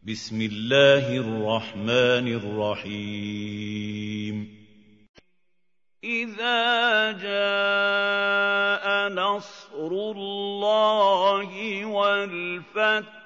بسم الله الرحمن الرحيم إذا جاء نصر الله والفتح